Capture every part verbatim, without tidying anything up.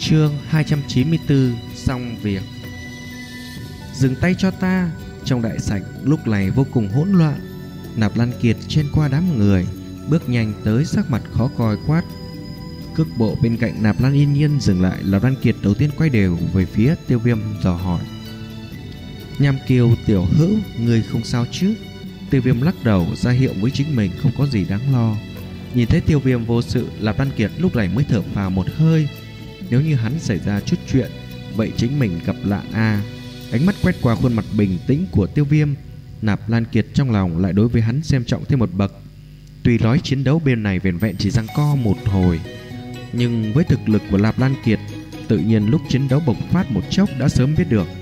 Chương hai trăm chín mươi tư. Xong việc. Dừng tay cho ta. Trong đại sảnh lúc này vô cùng hỗn loạn. Nạp Lan Kiệt chen qua đám người, bước nhanh tới, sắc mặt khó coi quát. Cước bộ bên cạnh Nạp Lan yên nhiên dừng lại. Nạp Lan Kiệt đầu tiên quay đều về phía Tiêu Viêm dò hỏi: Nham Kiều tiểu hữu, người không sao chứ? Tiêu Viêm lắc đầu ra hiệu với chính mình không có gì đáng lo. Nhìn thấy Tiêu Viêm vô sự, Nạp Lan Kiệt lúc này mới thở phào một hơi. Nếu như hắn xảy ra chút chuyện, vậy chính mình gặp lạn a. Ánh mắt quét qua khuôn mặt bình tĩnh của Tiêu Viêm, Nạp Lan Kiệt trong lòng lại đối với hắn xem trọng thêm một bậc. Tuy nói chiến đấu bên này vẻn vẹn chỉ giằng co một hồi, nhưng với thực lực của Nạp Lan Kiệt, tự nhiên lúc chiến đấu bộc phát một chốc đã sớm biết được.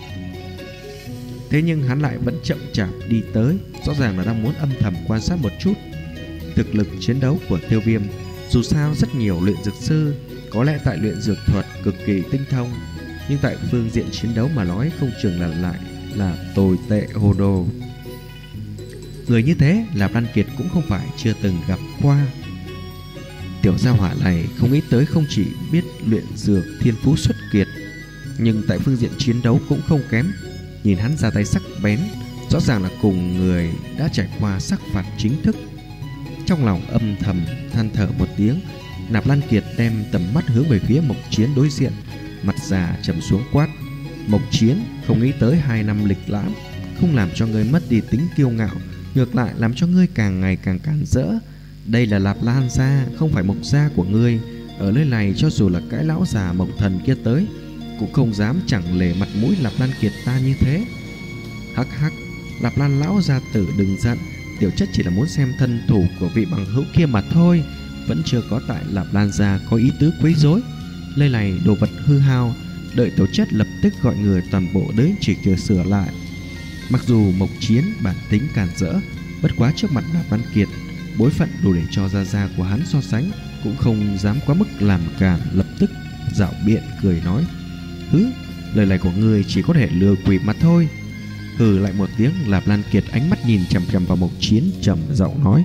Thế nhưng hắn lại vẫn chậm chạp đi tới, rõ ràng là đang muốn âm thầm quan sát một chút thực lực chiến đấu của Tiêu Viêm. Dù sao rất nhiều luyện dược sư có lẽ tại luyện dược thuật cực kỳ tinh thông, nhưng tại phương diện chiến đấu mà nói không chừng là lại là tồi tệ hồ đồ. Người như thế Nạp Lan Kiệt cũng không phải chưa từng gặp qua. Tiểu gia hỏa này không nghĩ tới không chỉ biết luyện dược thiên phú xuất kiệt, nhưng tại phương diện chiến đấu cũng không kém. Nhìn hắn ra tay sắc bén, rõ ràng là cùng người đã trải qua sắc phạt chính thức. Trong lòng âm thầm than thở một tiếng, Nạp Lan Kiệt đem tầm mắt hướng về phía Mộc Chiến đối diện, mặt già trầm xuống quát: Mộc Chiến, không nghĩ tới hai năm lịch lãm không làm cho ngươi mất đi tính kiêu ngạo, ngược lại làm cho ngươi càng ngày càng càn rỡ. Đây là Nạp Lan gia, không phải Mộc gia của ngươi. Ở nơi này cho dù là cái lão già Mộc Thần kia tới cũng không dám chẳng lề mặt mũi Nạp Lan Kiệt ta như thế. Hắc hắc, Nạp Lan lão gia tử đừng giận, tiểu chất chỉ là muốn xem thân thủ của vị bằng hữu kia mà thôi, vẫn chưa có tại Nạp Lan gia có ý tứ quấy rối. Nơi này đồ vật hư hao, đợi tiểu chất lập tức gọi người toàn bộ đến chỉ chờ sửa lại. Mặc dù Mộc Chiến bản tính càn rỡ, bất quá trước mặt Nạp Lan Kiệt, bối phận đủ để cho gia gia của hắn so sánh, cũng không dám quá mức làm càn, lập tức dạo biện cười nói: Hứ, lời này của ngươi chỉ có thể lừa quỷ mà thôi. Hừ lại một tiếng, Nạp Lan Kiệt ánh mắt nhìn chằm chằm vào Mộc Chiến, trầm giọng nói: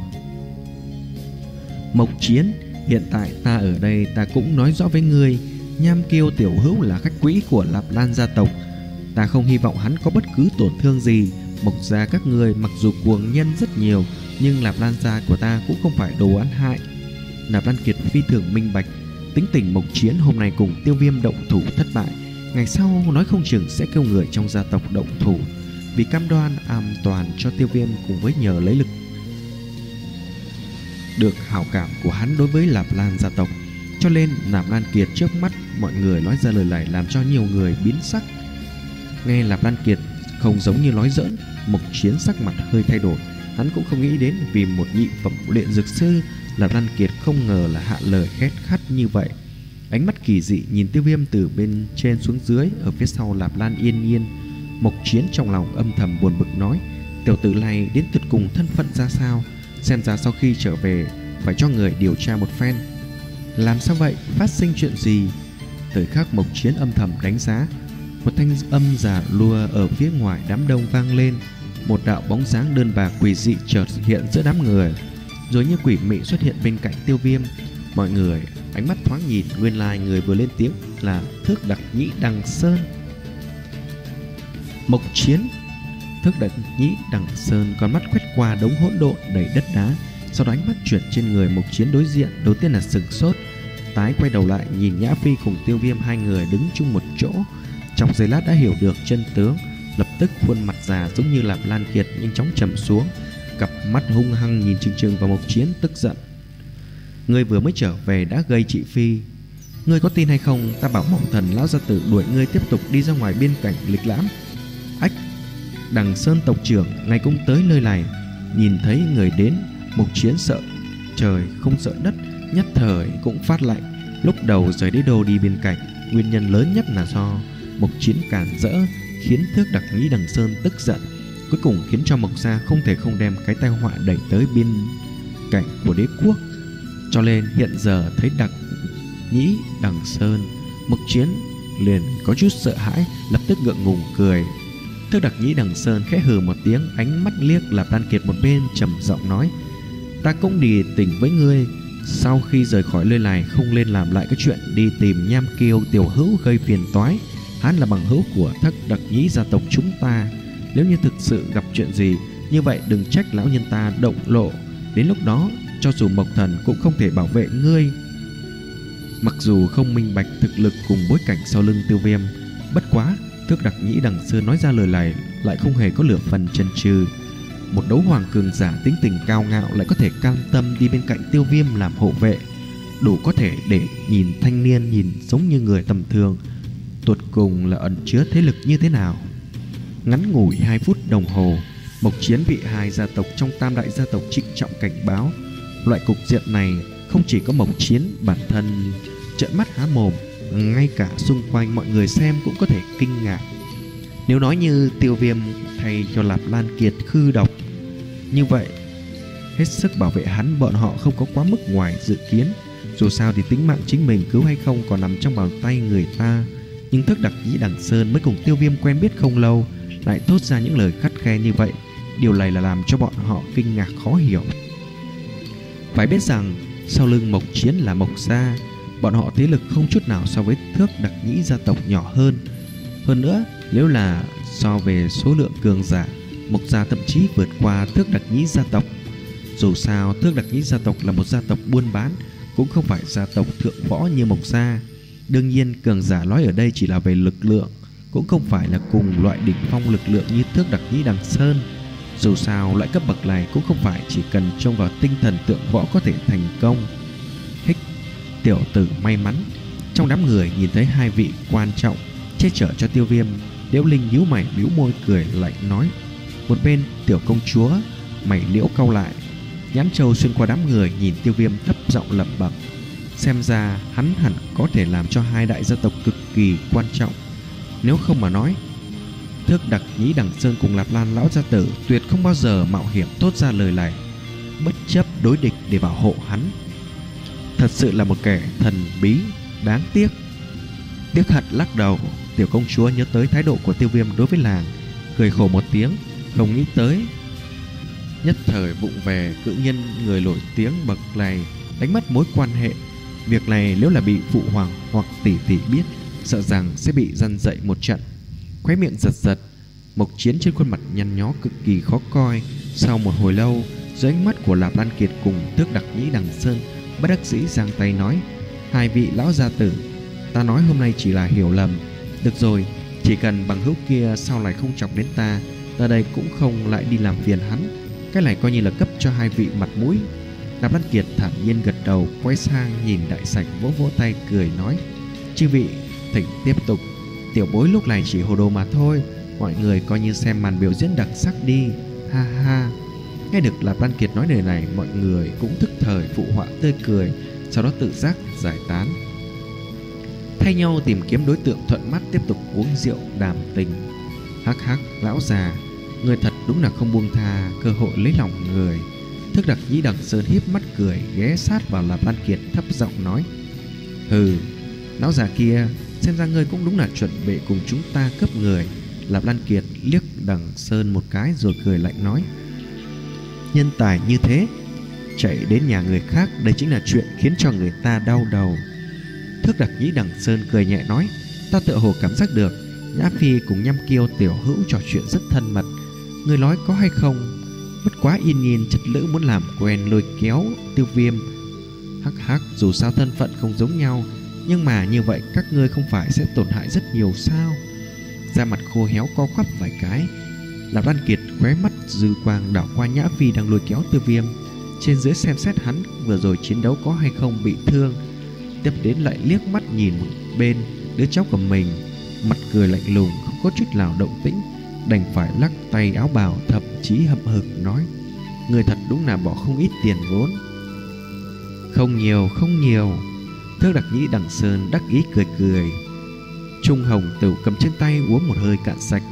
Mộc Chiến, hiện tại ta ở đây, ta cũng nói rõ với ngươi, Nham Kiêu tiểu hữu là khách quý của Nạp Lan gia tộc, ta không hy vọng hắn có bất cứ tổn thương gì. Mộc gia các ngươi mặc dù cuồng nhân rất nhiều, nhưng Nạp Lan gia của ta cũng không phải đồ ăn hại. Nạp Lan Kiệt phi thường minh bạch, tính tình Mộc Chiến hôm nay cùng Tiêu Viêm động thủ thất bại, ngày sau nói không chừng sẽ kêu người trong gia tộc động thủ, vì cam đoan an toàn cho Tiêu Viêm, cùng với nhờ lấy lực được hảo cảm của hắn đối với Nạp Lan gia tộc. Cho nên Nạp Lan Kiệt trước mắt mọi người nói ra lời này làm cho nhiều người biến sắc. Nghe Nạp Lan Kiệt không giống như nói giỡn, Mộc Chiến sắc mặt hơi thay đổi. Hắn cũng không nghĩ đến vì một nhị phẩm luyện dược sư, Nạp Lan Kiệt không ngờ là hạ lời khét khắt như vậy. Ánh mắt kỳ dị nhìn Tiêu Viêm từ bên trên xuống dưới, ở phía sau Nạp Lan yên nhiên. Mộc Chiến trong lòng âm thầm buồn bực nói: tiểu tử này đến tuyệt cùng thân phận ra sao, xem ra sau khi trở về phải cho người điều tra một phen. Làm sao vậy, phát sinh chuyện gì? Thời khắc Mộc Chiến âm thầm đánh giá, một thanh âm già lùa ở phía ngoài đám đông vang lên. Một đạo bóng dáng đơn bạc quỷ dị chợt hiện giữa đám người, rồi như quỷ mị xuất hiện bên cạnh Tiêu Viêm. Mọi người ánh mắt thoáng nhìn, nguyên lai người vừa lên tiếng là Thước Đặc Nhĩ Đằng Sơn. Mộc Chiến. Thước Đặc Nhĩ Đằng Sơn con mắt quét qua đống hỗn độn đầy đất đá, sau đó ánh mắt chuyển trên người Mộc Chiến đối diện, đầu tiên là sừng sốt, tái quay đầu lại nhìn Nhã Phi cùng Tiêu Viêm hai người đứng chung một chỗ. Trong giây lát đã hiểu được chân tướng, lập tức khuôn mặt già giống như Nạp Lan Kiệt nhanh chóng trầm xuống, cặp mắt hung hăng nhìn chừng chừng vào Mộc Chiến, tức giận: ngươi vừa mới trở về đã gây chị Phi, ngươi có tin hay không? Ta bảo Mộng Thần lão gia tử đuổi ngươi tiếp tục đi ra ngoài biên cảnh lịch lãm. Ách, Đằng Sơn tộc trưởng ngay cũng tới nơi này. Nhìn thấy người đến, Mộc Chiến sợ trời không sợ đất, nhất thời cũng phát lạnh. Lúc đầu rời đế đô đi biên cảnh, nguyên nhân lớn nhất là do Mộc Chiến cản rỡ, khiến Thước Đặc Nhĩ Đằng Sơn tức giận, cuối cùng khiến cho Mộc gia không thể không đem cái tai họa đẩy tới biên cảnh của đế quốc. Cho nên hiện giờ thấy Đặc Nhĩ Đằng Sơn, Mộc Chiến liền có chút sợ hãi, lập tức ngượng ngùng cười. Thước Đặc Nhĩ Đằng Sơn khẽ hừ một tiếng, ánh mắt liếc Nạp Lan Kiệt một bên, trầm giọng nói: ta cũng đi tỉnh với ngươi, sau khi rời khỏi nơi này không nên làm lại cái chuyện đi tìm Nham Kiêu tiểu hữu gây phiền toái. Hắn là bằng hữu của Thất Đặc Nhĩ gia tộc chúng ta. Nếu như thực sự gặp chuyện gì như vậy, đừng trách lão nhân ta động lộ. Đến lúc đó cho dù Mộc Thần cũng không thể bảo vệ ngươi. Mặc dù không minh bạch thực lực cùng bối cảnh sau lưng Tiêu Viêm, bất quá Thước Đặc Nhĩ Đằng Sơn nói ra lời này lại không hề có lửa phần chần chừ. Một đấu hoàng cường giả tính tình cao ngạo lại có thể cam tâm đi bên cạnh Tiêu Viêm làm hộ vệ, đủ có thể để nhìn thanh niên nhìn giống như người tầm thường, tột cùng là ẩn chứa thế lực như thế nào. Ngắn ngủi hai phút đồng hồ, Mộc Chiến bị hai gia tộc trong tam đại gia tộc trịnh trọng cảnh báo. Loại cục diện này không chỉ có Mộc Chiến bản thân trợn mắt há mồm, ngay cả xung quanh mọi người xem cũng có thể kinh ngạc. Nếu nói như Tiêu Viêm thay cho Lạp Lan Kiệt khư độc, như vậy hết sức bảo vệ hắn, bọn họ không có quá mức ngoài dự kiến. Dù sao thì tính mạng chính mình cứu hay không còn nằm trong bàn tay người ta. Nhưng Thước Đặc Nhĩ Đằng Sơn mới cùng Tiêu Viêm quen biết không lâu lại thốt ra những lời khắt khe như vậy. Điều này là làm cho bọn họ kinh ngạc khó hiểu. Phải biết rằng sau lưng Mộc Chiến là Mộc gia, bọn họ thế lực không chút nào so với Thước Đặc Nhĩ gia tộc nhỏ hơn. Hơn nữa, nếu là so về số lượng cường giả, Mộc gia thậm chí vượt qua Thước Đặc Nhĩ gia tộc. Dù sao Thước Đặc Nhĩ gia tộc là một gia tộc buôn bán, cũng không phải gia tộc thượng võ như Mộc gia. Đương nhiên cường giả nói ở đây chỉ là về lực lượng, cũng không phải là cùng loại đỉnh phong lực lượng như Thước Đặc Nhĩ Đằng Sơn. Dù sao loại cấp bậc này cũng không phải chỉ cần trông vào tinh thần tượng võ có thể thành công. Hích, tiểu tử may mắn. Trong đám người nhìn thấy hai vị quan trọng che chở cho Tiêu Viêm, Liễu Linh nhíu mày bĩu môi cười lạnh nói. Một bên tiểu công chúa mày liễu cau lại, nhãn châu xuyên qua đám người nhìn Tiêu Viêm thấp giọng lẩm bẩm. Xem ra hắn hẳn có thể làm cho hai đại gia tộc cực kỳ quan trọng. Nếu không mà nói, Thước Đặc Nhĩ Đằng Sơn cùng Lạp Lan lão gia tử tuyệt không bao giờ mạo hiểm thốt ra lời này, bất chấp đối địch để bảo hộ hắn. Thật sự là một kẻ thần bí, đáng tiếc. Tiếc hận lắc đầu, tiểu công chúa nhớ tới thái độ của Tiêu Viêm đối với làng, cười khổ một tiếng, không nghĩ tới nhất thời vụng về cự nhân người nổi tiếng bậc này đánh mất mối quan hệ. Việc này nếu là bị phụ hoàng hoặc tỷ tỷ biết, sợ rằng sẽ bị răn dậy một trận. Khóe miệng giật giật, Mộc Chiến trên khuôn mặt nhăn nhó cực kỳ khó coi. Sau một hồi lâu, dưới ánh mắt của Lạp Lan Kiệt cùng Thước Đặc Nhĩ Đằng Sơn, bất đắc dĩ giang tay nói. Hai vị lão gia tử, ta nói hôm nay chỉ là hiểu lầm. Được rồi, chỉ cần bằng hữu kia sau này không chọc đến ta, ta đây cũng không lại đi làm phiền hắn. Cái này coi như là cấp cho hai vị mặt mũi. Lạp Lan Kiệt thản nhiên gật đầu, quay sang nhìn đại sảnh vỗ vỗ tay cười nói. Chư vị thỉnh tiếp tục, tiểu bối lúc này chỉ hồ đồ mà thôi, mọi người coi như xem màn biểu diễn đặc sắc đi, ha ha. Nghe được Lạp Lan Kiệt nói lời này, mọi người cũng thức thời phụ họa tươi cười, sau đó tự giác giải tán, thay nhau tìm kiếm đối tượng thuận mắt tiếp tục uống rượu đàm tình. Hắc hắc, lão già, người thật đúng là không buông tha cơ hội lấy lòng người. Thước Đặc Nhĩ Đằng Sơn híp mắt cười, ghé sát vào Lạp Lan Kiệt thấp giọng nói. Hừ, lão già kia, xem ra ngươi cũng đúng là chuẩn bị cùng chúng ta cướp người. Lạp Lan Kiệt liếc Đằng Sơn một cái rồi cười lạnh nói. Nhân tài như thế chạy đến nhà người khác, đây chính là chuyện khiến cho người ta đau đầu. Thước Đặc Nhĩ Đằng Sơn cười nhẹ nói. Ta tựa hồ cảm giác được Nhã Phi cùng Nham Kiêu tiểu hữu trò chuyện rất thân mật. Ngươi nói có hay không? Bất quá yên nhiên chất lữ muốn làm quen lôi kéo Tiêu Viêm. Hắc hắc, dù sao thân phận không giống nhau, nhưng mà như vậy các ngươi không phải sẽ tổn hại rất nhiều sao? Da mặt khô héo co quắp vài cái, Lạp Lan Kiệt khóe mắt dư quang đảo qua Nhã Phi đang lôi kéo Tiêu Viêm, trên dưới xem xét hắn vừa rồi chiến đấu có hay không bị thương. Tiếp đến lại liếc mắt nhìn một bên đứa cháu của mình, mặt cười lạnh lùng không có chút nào động tĩnh, đành phải lắc tay áo bào, thậm chí hậm hực nói. Người thật đúng là bỏ không ít tiền vốn. Không nhiều, không nhiều. Thước Đặc Nhĩ Đằng Sơn đắc ý cười cười. Trung Hồng Tửu cầm trên tay uống một hơi cạn sạch.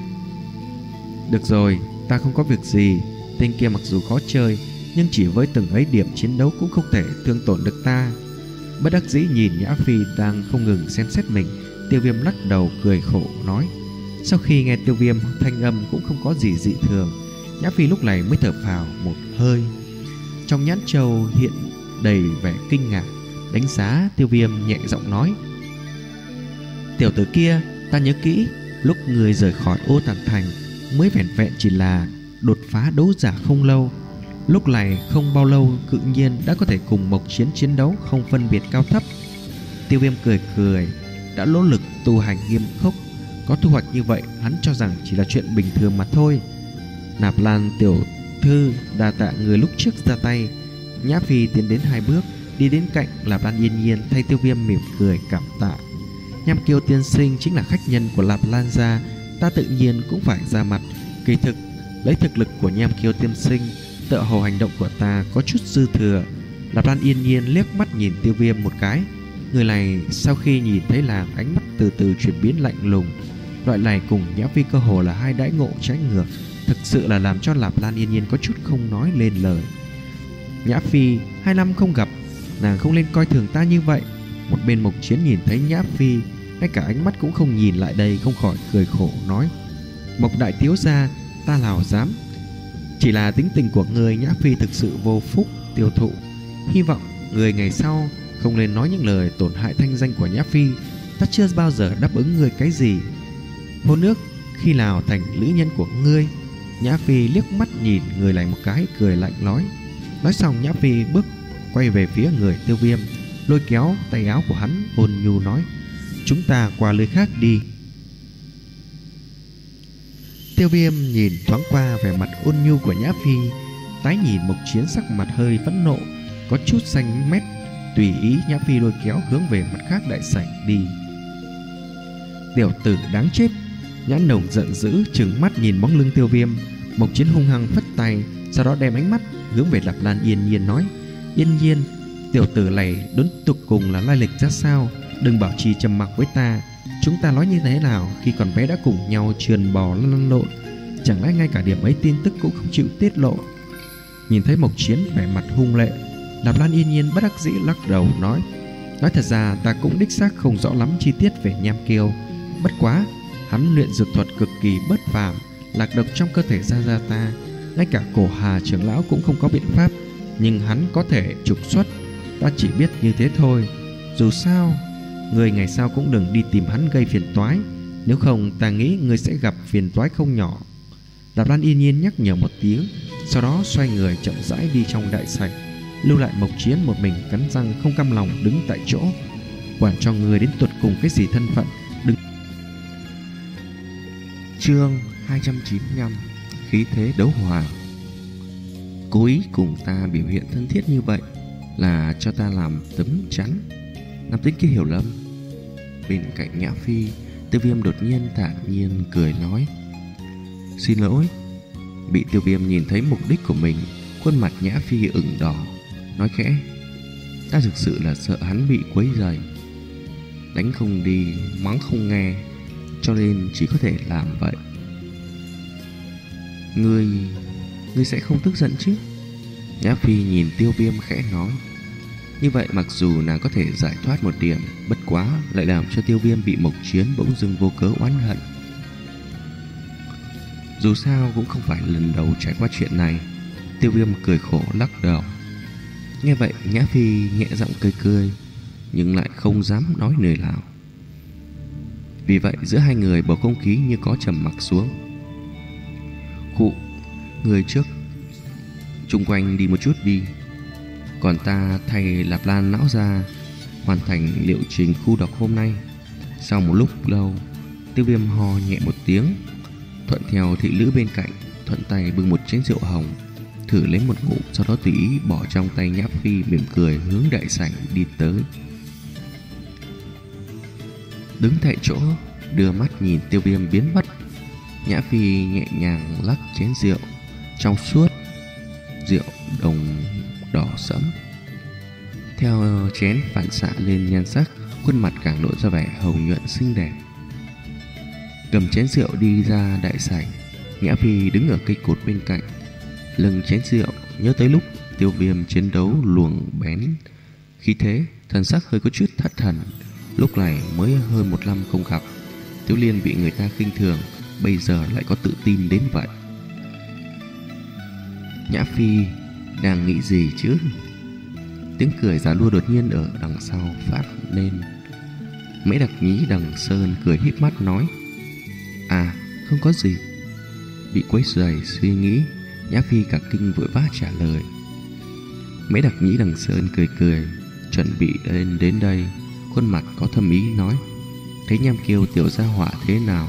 Được rồi, ta không có việc gì. Tên kia mặc dù khó chơi, nhưng chỉ với từng ấy điểm chiến đấu cũng không thể thương tổn được ta. Bất đắc dĩ nhìn Nhã Phi đang không ngừng xem xét mình, Tiêu Viêm lắc đầu cười khổ nói. Sau khi nghe Tiêu Viêm thanh âm cũng không có gì dị thường, Nhã Phi lúc này mới thở phào một hơi. Trong nhãn châu hiện đầy vẻ kinh ngạc, đánh giá Tiêu Viêm, nhẹ giọng nói: "Tiểu tử kia, ta nhớ kỹ, lúc người rời khỏi Ô Tản Thành mới vẻn vẹn chỉ là đột phá đấu giả không lâu. Lúc này không bao lâu tự nhiên đã có thể cùng Mộc Chiến chiến đấu không phân biệt cao thấp." Tiêu Viêm cười cười, đã nỗ lực tu hành nghiêm khắc, có thu hoạch như vậy hắn cho rằng chỉ là chuyện bình thường mà thôi. Nạp Lan tiểu thư, đa tạ người lúc trước ra tay. Nhã Phi tiến đến hai bước, đi đến cạnh Lạp Lan Yên Nhiên, thay Tiêu Viêm mỉm cười cảm tạ. Nham Kiêu tiên sinh chính là khách nhân của Lạp Lan gia, ta tự nhiên cũng phải ra mặt. Kỳ thực lấy thực lực của Nham Kiêu tiên sinh, tựa hồ hành động của ta có chút dư thừa. Lạp Lan Yên Nhiên liếc mắt nhìn Tiêu Viêm một cái. Người này sau khi nhìn thấy nàng, ánh mắt từ từ chuyển biến lạnh lùng. Loại này cùng Nhã Phi cơ hồ là hai đãi ngộ trái ngược, thực sự là làm cho Lạp Lan Yên Nhiên có chút không nói lên lời. Nhã Phi, hai năm không gặp, nàng không nên coi thường ta như vậy. Một bên Mộc Chiến nhìn thấy Nhã Phi, ngay cả ánh mắt cũng không nhìn lại đây, không khỏi cười khổ nói: Mộc đại thiếu gia, ta nào dám. Chỉ là tính tình của người, Nhã Phi thực sự vô phúc tiêu thụ. Hy vọng người ngày sau không nên nói những lời tổn hại thanh danh của Nhã Phi. Ta chưa bao giờ đáp ứng người cái gì. Hôn nước khi nào thành nữ nhân của ngươi? Nhã Phi liếc mắt nhìn người này một cái, cười lạnh nói. Nói xong Nhã Phi bước quay về phía người Tiêu Viêm, lôi kéo tay áo của hắn, ôn nhu nói: Chúng ta qua lối khác đi. Tiêu Viêm nhìn thoáng qua vẻ mặt ôn nhu của Nhã Phi, tái nhìn Mộc Chiến sắc mặt hơi phẫn nộ, có chút xanh mét, tùy ý Nhã Phi lôi kéo hướng về mặt khác đại sảnh đi. Tiểu tử đáng chết! Nhã Nồng giận dữ trừng mắt nhìn bóng lưng Tiêu Viêm. Mộc Chiến hung hăng phất tay, sau đó đem ánh mắt hướng về Lạp Lan Yên Nhiên nói: Yên Nhiên, tiểu tử này đến tục cùng là lai lịch ra sao? Đừng bảo trì trầm mặc với ta. Chúng ta nói như thế nào khi còn bé đã cùng nhau trườn bò lăn lộn, chẳng lẽ ngay cả điểm ấy tin tức cũng không chịu tiết lộ? Nhìn thấy Mộc Chiến vẻ mặt hung lệ, Lạp Lan Yên Nhiên bất đắc dĩ lắc đầu nói: Nói thật ra ta cũng đích xác không rõ lắm chi tiết về Nham Kiêu, bất quá hắn luyện dược thuật cực kỳ bất phàm, lạc độc trong cơ thể gia gia ta, ngay cả Cổ Hà trưởng lão cũng không có biện pháp, nhưng hắn có thể trục xuất. Ta chỉ biết như thế thôi. Dù sao, người ngày sau cũng đừng đi tìm hắn gây phiền toái, nếu không ta nghĩ người sẽ gặp phiền toái không nhỏ. Lạp Lan Yên Nhiên nhắc nhở một tiếng, sau đó xoay người chậm rãi đi trong đại sảnh, lưu lại Mộc Chiến một mình cắn răng không cam lòng đứng tại chỗ. Quản cho người đến tuột cùng cái gì thân phận, đừng. Chương hai trăm chín mươi lăm: Khí thế đấu hoàng. Cố ý cùng ta biểu hiện thân thiết như vậy là cho ta làm tấm chắn, nam tính kia hiểu lầm. Bên cạnh Nhã Phi, Tiêu Viêm đột nhiên thản nhiên cười nói: Xin lỗi. Bị Tiêu Viêm nhìn thấy mục đích của mình, khuôn mặt Nhã Phi ửng đỏ, nói khẽ: Ta thực sự là sợ hắn bị quấy rầy, đánh không đi, mắng không nghe, cho nên chỉ có thể làm vậy. Ngươi, ngươi sẽ không tức giận chứ? Nhã Phi nhìn Tiêu Viêm khẽ nói. Như vậy mặc dù nàng có thể giải thoát một điểm, bất quá lại làm cho Tiêu Viêm bị Mộc Chiến bỗng dưng vô cớ oán hận. Dù sao cũng không phải lần đầu trải qua chuyện này. Tiêu Viêm cười khổ lắc đầu. Nghe vậy Nhã Phi nhẹ giọng cười cười, nhưng lại không dám nói lời nào. Vì vậy giữa hai người bầu không khí như có trầm mặc xuống. Khụ, người trước chung quanh đi một chút đi, còn ta thay Lạp Lan lão ra hoàn thành liệu trình khu độc hôm nay. Sau một lúc lâu, Tiêu Viêm ho nhẹ một tiếng, thuận theo thị nữ bên cạnh, thuận tay bưng một chén rượu hồng, thử lấy một ngụm, sau đó tùy ý bỏ trong tay Nhã Phi, mỉm cười hướng đại sảnh đi tới. Đứng tại chỗ đưa mắt nhìn Tiêu Viêm biến mất, Nhã Phi nhẹ nhàng lắc chén rượu trong suốt, rượu đồng đỏ sẫm. Theo chén phản xạ lên nhan sắc, khuôn mặt càng lộ ra vẻ hồng nhuận xinh đẹp. Cầm chén rượu đi ra đại sảnh, Nhã Phi đứng ở cây cột bên cạnh, lưng chén rượu, nhớ tới lúc Tiêu Viêm chiến đấu luồng bén khí thế, thần sắc hơi có chút thất thần. Lúc này mới hơn một năm không gặp, Tiểu Liên bị người ta khinh thường, bây giờ lại có tự tin đến vậy. Nhã Phi đang nghĩ gì chứ? Tiếng cười giả lua đột nhiên ở đằng sau phát lên. Mễ Đặc Nhĩ Đằng Sơn cười híp mắt nói: À, không có gì. Bị quấy rầy suy nghĩ, Nhã Phi cả kinh vội vã trả lời. Mễ Đặc Nhĩ Đằng Sơn cười cười, chuẩn bị lên đến đây, khuôn mặt có thâm ý nói: Thấy Nham Kiều tiểu gia hỏa thế nào?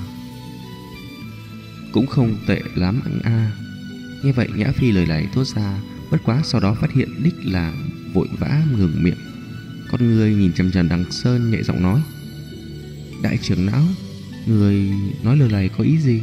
Cũng không tệ lắm anh a. Nghe vậy Nhã Phi lời này thốt ra, bất quá sau đó phát hiện đích là vội vã ngừng miệng. Con người nhìn chằm chằm Đằng Sơn nhẹ giọng nói: Đại trưởng lão, người nói lời này có ý gì?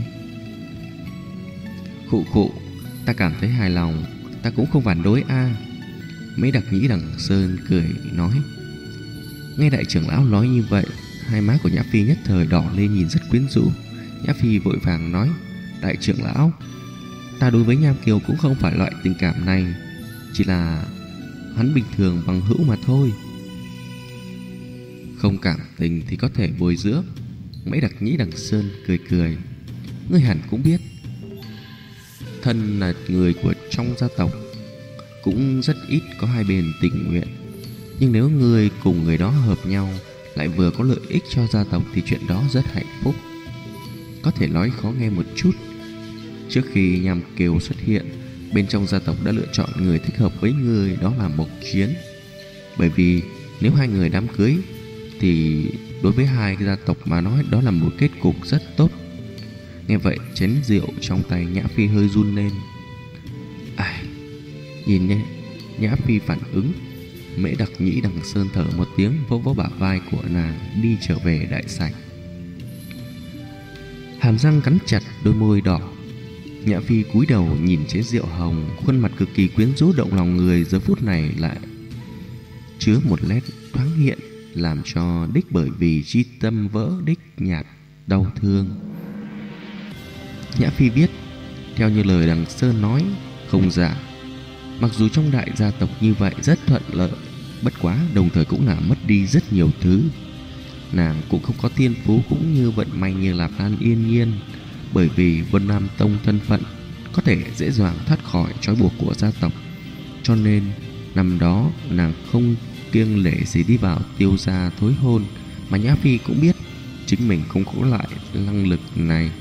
Khụ khụ, ta cảm thấy hài lòng, ta cũng không phản đối a. À. Mễ Đặc Nhĩ Đằng Sơn cười nói. Nghe đại trưởng lão nói như vậy, hai má của Nhã Phi nhất thời đỏ lên nhìn rất quyến rũ. Nhã Phi vội vàng nói: Đại trưởng lão, ta đối với Nham Kiều cũng không phải loại tình cảm này, chỉ là hắn bình thường bằng hữu mà thôi. Không cảm tình thì có thể bồi dưỡng. Mễ Đặc Nhĩ Đằng Sơn cười cười. Ngươi hẳn cũng biết, thân là người của trong gia tộc, cũng rất ít có hai bên tình nguyện. Nhưng nếu người cùng người đó hợp nhau, lại vừa có lợi ích cho gia tộc, thì chuyện đó rất hạnh phúc. Có thể nói khó nghe một chút, trước khi Nham Kiều xuất hiện, bên trong gia tộc đã lựa chọn người thích hợp với người, đó là Mộc Chiến. Bởi vì nếu hai người đám cưới, thì đối với hai gia tộc mà nói đó là một kết cục rất tốt. Nghe vậy chén rượu trong tay Nhã Phi hơi run lên. Ai, nhìn nhé, Nhã Phi phản ứng. Mễ Đặc Nhĩ Đằng Sơn thở một tiếng, vỗ vỗ bả vai của nàng, đi trở về đại sảnh. Hàm răng cắn chặt, đôi môi đỏ. Nhã Phi cúi đầu nhìn chén rượu hồng, khuôn mặt cực kỳ quyến rũ động lòng người giờ phút này lại chứa một nét thoáng hiện, làm cho đích bởi vì chi tâm vỡ đích nhạt đau thương. Nhã Phi biết, theo như lời Đằng Sơn nói không giả, mặc dù trong đại gia tộc như vậy rất thuận lợi, bất quá đồng thời cũng là mất đi rất nhiều thứ. Nàng cũng không có thiên phú cũng như vận may như là Lan Yên Nhiên, bởi vì Vân Nam Tông thân phận có thể dễ dàng thoát khỏi trói buộc của gia tộc, cho nên năm đó nàng không kiêng lệ gì đi vào Tiêu gia thối hôn. Mà Nhã Phi cũng biết chính mình không có lại năng lực này.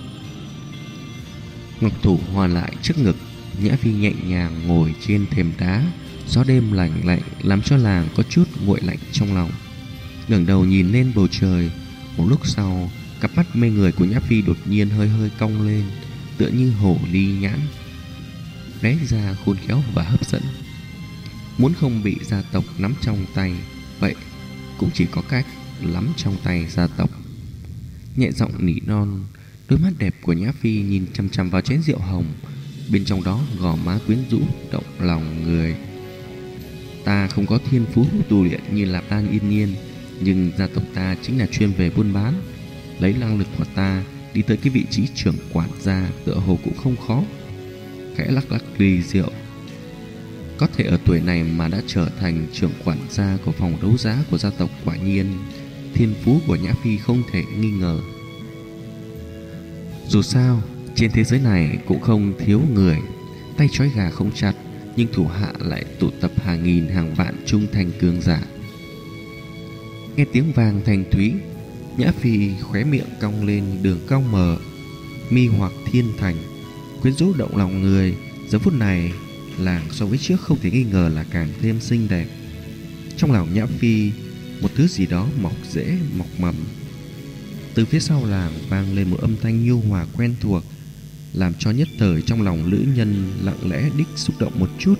Ngọc thủ hòa lại trước ngực, Nhã Phi nhẹ nhàng ngồi trên thềm đá. Gió đêm lạnh lạnh làm cho nàng có chút nguội lạnh trong lòng. Ngẩng đầu nhìn lên bầu trời, một lúc sau, cặp mắt mê người của Nhã Phi đột nhiên hơi hơi cong lên, tựa như hổ ly nhãn, lóe ra khôn khéo và hấp dẫn. Muốn không bị gia tộc nắm trong tay, vậy cũng chỉ có cách nắm trong tay gia tộc. Nhẹ giọng nỉ non, đôi mắt đẹp của Nhã Phi nhìn chằm chằm vào chén rượu hồng, bên trong đó gò má quyến rũ động lòng người. Ta không có thiên phú tu luyện như là Lan Yên Nhiên, nhưng gia tộc ta chính là chuyên về buôn bán. Lấy năng lực của ta đi tới cái vị trí trưởng quản gia tựa hồ cũng không khó. Khẽ lắc lắc ly rượu. Có thể ở tuổi này mà đã trở thành trưởng quản gia của phòng đấu giá của gia tộc, quả nhiên thiên phú của Nhã Phi không thể nghi ngờ. Dù sao, trên thế giới này cũng không thiếu người tay trói gà không chặt, nhưng thủ hạ lại tụ tập hàng nghìn hàng vạn trung thành cường giả. Nghe tiếng vang thanh thúy, Nhã Phi khóe miệng cong lên đường cong mờ, mi hoặc thiên thành, quyến rũ động lòng người. Giờ phút này, làng so với trước không thể nghi ngờ là càng thêm xinh đẹp. Trong lòng Nhã Phi, một thứ gì đó mọc rễ mọc mầm. Từ phía sau làng vang lên một âm thanh nhu hòa quen thuộc, làm cho nhất thời trong lòng nữ nhân lặng lẽ đích xúc động một chút.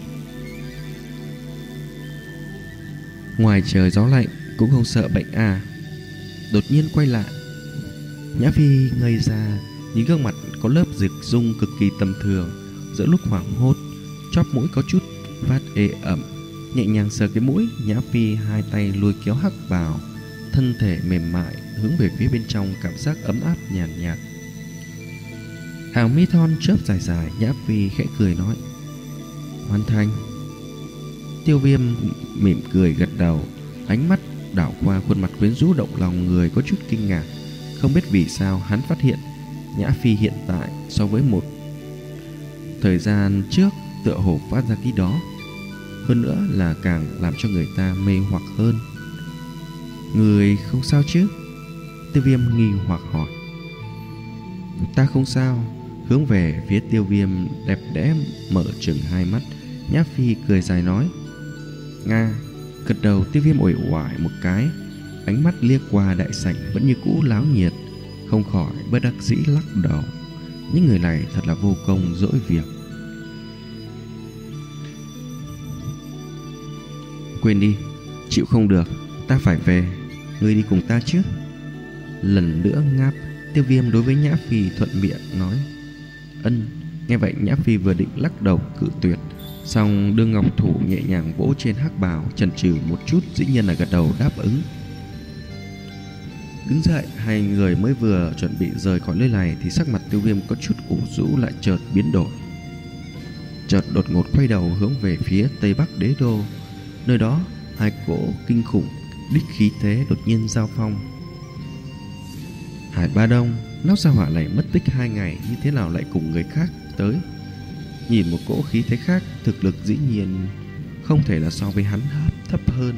Ngoài trời gió lạnh cũng không sợ bệnh à? Đột nhiên quay lại, Nhã Phi ngây ra, nhìn gương mặt có lớp dịch dung cực kỳ tầm thường. Giữa lúc hoảng hốt, chóp mũi có chút phát ê ẩm. Nhẹ nhàng sờ cái mũi, Nhã Phi hai tay lôi kéo hắc vào, thân thể mềm mại hướng về phía bên trong, cảm giác ấm áp nhàn nhạt, nhạt. Hàng mi thon chớp dài dài, Nhã Phi khẽ cười nói: Hoàn thành. Tiêu Viêm mỉm cười gật đầu, ánh mắt đảo qua khuôn mặt quyến rũ động lòng người, có chút kinh ngạc. Không biết vì sao hắn phát hiện Nhã Phi hiện tại so với một thời gian trước tựa hồ phát ra cái đó. hơn nữa là càng làm cho người ta mê hoặc hơn. Người không sao chứ? Tiêu Viêm nghi hoặc hỏi. Ta không sao. Hướng về phía Tiêu Viêm đẹp đẽ mở trừng hai mắt, Nhã Phi cười dài nói. Nga. Gật đầu. Tiêu Viêm uể oải một cái, ánh mắt liếc qua đại sảnh vẫn như cũ láo nhiệt, không khỏi bất đắc dĩ lắc đầu. Những người này thật là vô công dỗi việc. Quên đi, chịu không được, ta phải về. Ngươi đi cùng ta chứ? Lần nữa ngáp, Tiêu Viêm đối với Nhã Phi thuận miệng nói. Ân. Nghe vậy Nhã Phi vừa định lắc đầu cự tuyệt, xong đưa ngọc thủ nhẹ nhàng vỗ trên hắc bào, chần chừ một chút, dĩ nhiên là gật đầu đáp ứng. Đứng dậy, hai người mới vừa chuẩn bị rời khỏi nơi này thì sắc mặt Tiêu Viêm có chút ủ rũ lại chợt biến đổi. Chợt đột ngột quay đầu hướng về phía tây bắc đế đô. Nơi đó hai cỗ kinh khủng đích khí thế đột nhiên giao phong. Hải Ba Đông, lão gia hỏa này mất tích hai ngày, như thế nào lại cùng người khác tới? Nhìn một cỗ khí thế khác, thực lực dĩ nhiên không thể là so với hắn thấp hơn.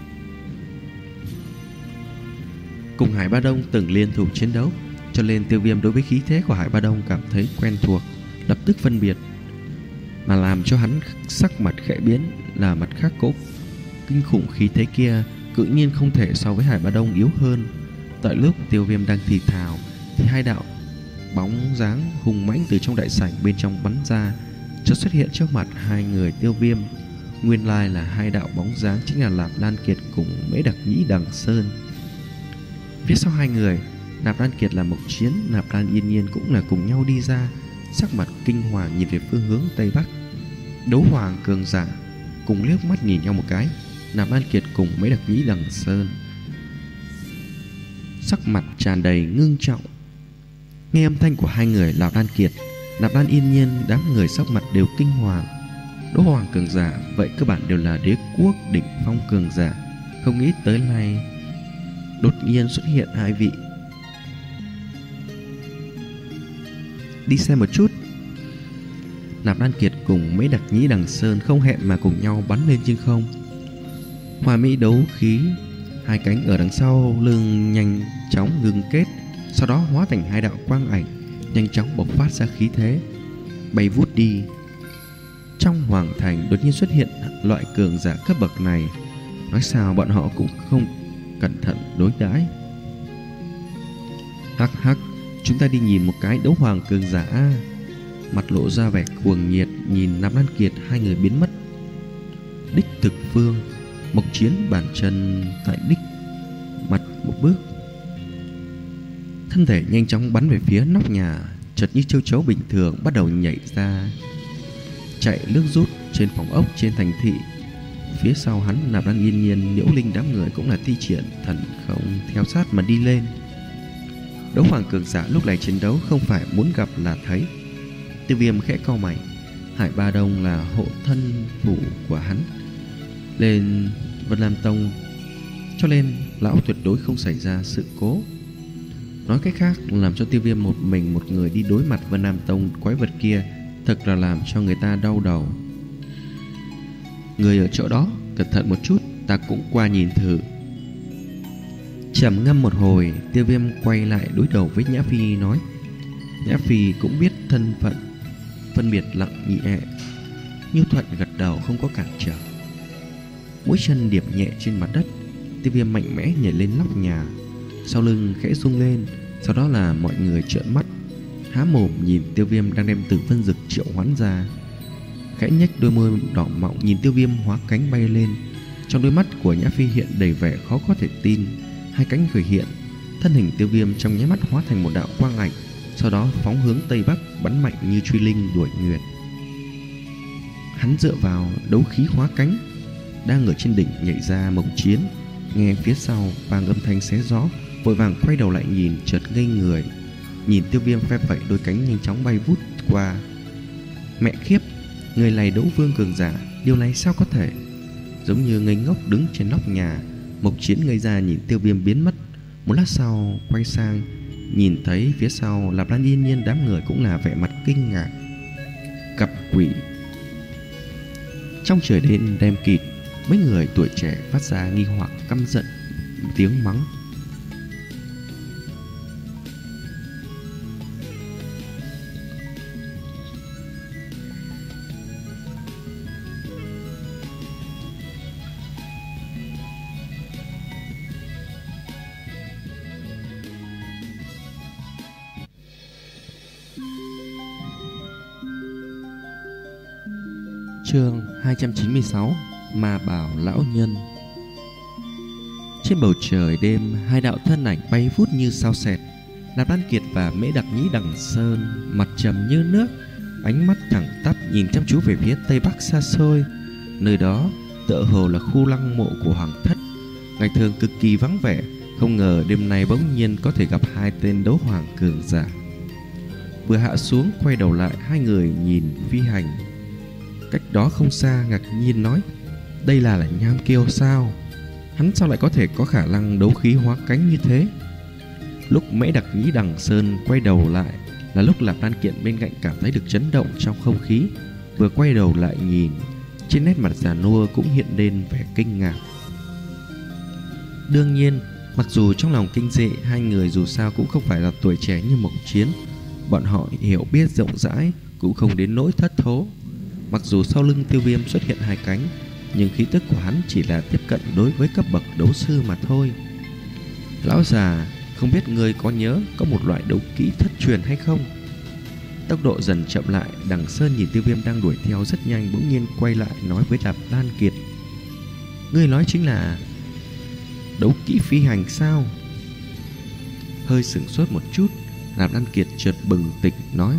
Cùng Hải Ba Đông từng liên thủ chiến đấu, cho nên Tiêu Viêm đối với khí thế của Hải Ba Đông cảm thấy quen thuộc, lập tức phân biệt. Mà làm cho hắn sắc mặt khẽ biến là mặt khác cỗ kinh khủng khí thế kia tự nhiên không thể so với Hải Ba Đông yếu hơn. Tại lúc Tiêu Viêm đang thì thào thì hai đạo bóng dáng hùng mãnh từ trong đại sảnh bên trong bắn ra, chợt xuất hiện trước mặt hai người Tiêu Viêm. Nguyên lai là hai đạo bóng dáng chính là Nạp Lan Kiệt cùng Mễ Đặc Nhĩ Đằng Sơn. Phía sau hai người, Nạp Lan Kiệt là Mộc Chiến, Nạp Lan Yên Nhiên cũng là cùng nhau đi ra, sắc mặt kinh hoàng nhìn về phương hướng tây bắc. Đấu Hoàng cường giả cùng liếc mắt nhìn nhau một cái. Nạp Lan Kiệt cùng Mễ Đặc Nhĩ Đằng Sơn sắc mặt tràn đầy ngưng trọng. Nghe âm thanh của hai người Nạp Lan Kiệt, Nạp Lan Yên Nhiên, đám người sắc mặt đều kinh hoàng. Đấu Hoàng cường giả vậy cơ bản đều là đế quốc đỉnh phong cường giả, không nghĩ tới này đột nhiên xuất hiện hai vị. Đi xem một chút. Nạp Lan Kiệt cùng Mễ Đặc Nhĩ Đằng Sơn không hẹn mà cùng nhau bắn lên trên không. Hoa mỹ đấu khí, hai cánh ở đằng sau lưng nhanh chóng ngưng kết, sau đó hóa thành hai đạo quang ảnh, nhanh chóng bộc phát ra khí thế, bay vút đi. Trong hoàng thành đột nhiên xuất hiện loại cường giả cấp bậc này, nói sao bọn họ cũng không cẩn thận đối đãi. Hắc hắc, chúng ta đi nhìn một cái đấu hoàng cường giả. Mặt lộ ra vẻ cuồng nhiệt nhìn Nạp Lan Kiệt, hai người biến mất. Đích thực phương, Mộc Chiến bản chân tại đích mặt một bước, thân thể nhanh chóng bắn về phía nóc nhà, chợt như châu chấu bình thường bắt đầu nhảy ra, chạy lướt rút trên phòng ốc trên thành thị. Phía sau hắn, Nạp Lan Yên Nhiên, Liễu Linh đám người cũng là thi triển thần không theo sát mà đi lên. Đấu Hoàng cường giả lúc này chiến đấu không phải muốn gặp là thấy. Tiêu Viêm khẽ cau mày. Hải Ba Đông là hộ thân phủ của hắn lên Vân Lam Tông, cho nên lão tuyệt đối không xảy ra sự cố. Nói cách khác, làm cho Tiêu Viêm một mình một người đi đối mặt Vân Lam Tông quái vật kia, thật là làm cho người ta đau đầu. Người ở chỗ đó, cẩn thận một chút, ta cũng qua nhìn thử. Trầm ngâm một hồi, Tiêu Viêm quay lại đối đầu với Nhã Phi nói. Nhã Phi cũng biết thân phận, phân biệt lặng nhẹ, Như Thuận gật đầu không có cản trở. Mũi chân điểm nhẹ trên mặt đất, Tiêu Viêm mạnh mẽ nhảy lên nóc nhà, sau lưng khẽ rung lên. Sau đó là mọi người trợn mắt há mồm nhìn Tiêu Viêm đang đem Tử Vân Dực triệu hoán ra, khẽ nhếch đôi môi đỏ mọng nhìn Tiêu Viêm hóa cánh bay lên. Trong đôi mắt của Nhã Phi hiện đầy vẻ khó có thể tin. Hai cánh khởi hiện, thân hình Tiêu Viêm trong nháy mắt hóa thành một đạo quang ảnh, sau đó phóng hướng tây bắc, bắn mạnh như truy linh đuổi nguyệt. Hắn dựa vào đấu khí hóa cánh. Đang ở trên đỉnh nhảy ra Mộc Chiến nghe phía sau vang âm thanh xé gió, vội vàng quay đầu lại nhìn, chợt ngây người nhìn Tiêu Viêm phe phẩy đôi cánh nhanh chóng bay vút qua. Mẹ khiếp, người này đấu vương cường giả, điều này sao có thể? Giống như ngây ngốc đứng trên nóc nhà, Mộc Chiến ngây ra nhìn Tiêu Viêm biến mất. Một lát sau quay sang, nhìn thấy phía sau Nạp Lan Yên Nhiên, đám người cũng là vẻ mặt kinh ngạc. Cặp quỷ. Trong trời đêm đen kịt, mấy người tuổi trẻ phát ra nghi hoặc căm giận tiếng mắng. Chương hai trăm chín mươi sáu: Ma Bảo Lão Nhân. Trên bầu trời đêm, hai đạo thân ảnh bay vút như sao xẹt. Nạp Lan Kiệt và Mễ Đặc Nhĩ Đằng Sơn mặt trầm như nước, ánh mắt thẳng tắp nhìn chăm chú về phía tây bắc xa xôi. Nơi đó tựa hồ là khu lăng mộ của Hoàng Thất, ngày thường cực kỳ vắng vẻ. Không ngờ đêm nay bỗng nhiên có thể gặp hai tên đấu hoàng cường giả. Vừa hạ xuống, quay đầu lại, hai người nhìn phi hành cách đó không xa, ngạc nhiên nói: đây là là Nham Kiêu sao? Hắn sao lại có thể có khả năng đấu khí hóa cánh như thế? Lúc Mễ Đặc Nhĩ Đằng Sơn quay đầu lại là lúc Nạp Lan Kiệt bên cạnh cảm thấy được chấn động trong không khí. Vừa quay đầu lại nhìn, trên nét mặt già nua cũng hiện lên vẻ kinh ngạc. Đương nhiên, mặc dù trong lòng kinh dị, hai người dù sao cũng không phải là tuổi trẻ như Mộc Chiến. Bọn họ hiểu biết rộng rãi, cũng không đến nỗi thất thố. Mặc dù sau lưng Tiêu Viêm xuất hiện hai cánh, nhưng khí tức của hắn chỉ là tiếp cận đối với cấp bậc đấu sư mà thôi. Lão già, không biết ngươi có nhớ có một loại đấu kỹ thất truyền hay không? Tốc độ dần chậm lại, Đằng Sơn nhìn Tiêu Viêm đang đuổi theo rất nhanh, bỗng nhiên quay lại nói với Nạp Lan Kiệt: ngươi nói chính là đấu kỹ phi hành sao? Hơi sửng sốt một chút, Nạp Lan Kiệt chợt bừng tỉnh nói: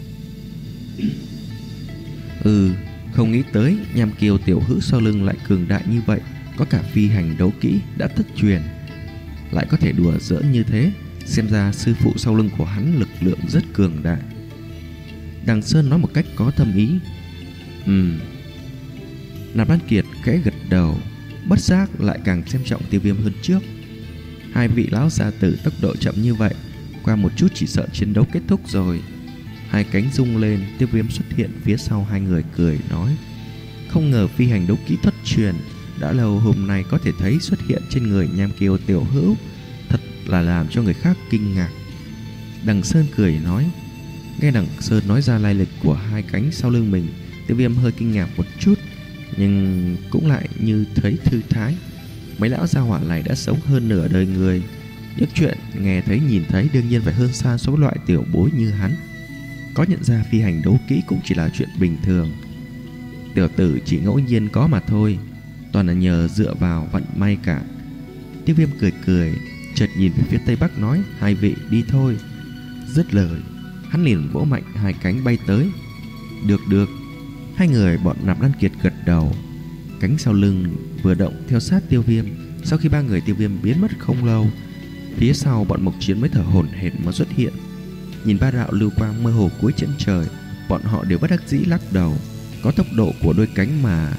Ừ, không nghĩ tới Nham Kiêu tiểu hữu sau lưng lại cường đại như vậy, có cả phi hành đấu kỹ đã thất truyền, lại có thể đùa giỡn như thế. Xem ra sư phụ sau lưng của hắn lực lượng rất cường đại. Đằng Sơn nói một cách có thâm ý. Ừm. Nạp Lan Kiệt khẽ gật đầu, bất giác lại càng xem trọng Tiêu Viêm hơn trước. Hai vị lão gia tử tốc độ chậm như vậy, qua một chút chỉ sợ chiến đấu kết thúc rồi. Hai cánh rung lên, Tiêu Viêm xuất hiện phía sau hai người, cười nói: không ngờ phi hành đấu kỹ thất truyền, đã lâu hôm nay có thể thấy xuất hiện trên người Nham Kiêu tiểu hữu, thật là làm cho người khác kinh ngạc. Đằng Sơn cười nói. Nghe Đằng Sơn nói ra lai lịch của hai cánh sau lưng mình, Tiêu Viêm hơi kinh ngạc một chút, nhưng cũng lại như thấy thư thái. Mấy lão gia hỏa này đã sống hơn nửa đời người, những chuyện nghe thấy nhìn thấy đương nhiên phải hơn xa số loại tiểu bối như hắn. Có nhận ra phi hành đấu kỹ cũng chỉ là chuyện bình thường. Tiểu tử chỉ ngẫu nhiên có mà thôi, toàn là nhờ dựa vào vận may cả. Tiêu Viêm cười cười, chợt nhìn về phía tây bắc nói: hai vị đi thôi. Dứt lời, hắn liền vỗ mạnh hai cánh bay tới. Được được. Hai người bọn Nạp Lan Kiệt gật đầu. Cánh sau lưng vừa động theo sát Tiêu Viêm. Sau khi ba người Tiêu Viêm biến mất không lâu, phía sau bọn Mộc Chiến mới thở hổn hển mà xuất hiện. Nhìn ba đạo lưu quang mơ hồ cuối chân trời, bọn họ đều bất đắc dĩ lắc đầu. Có tốc độ của đôi cánh mà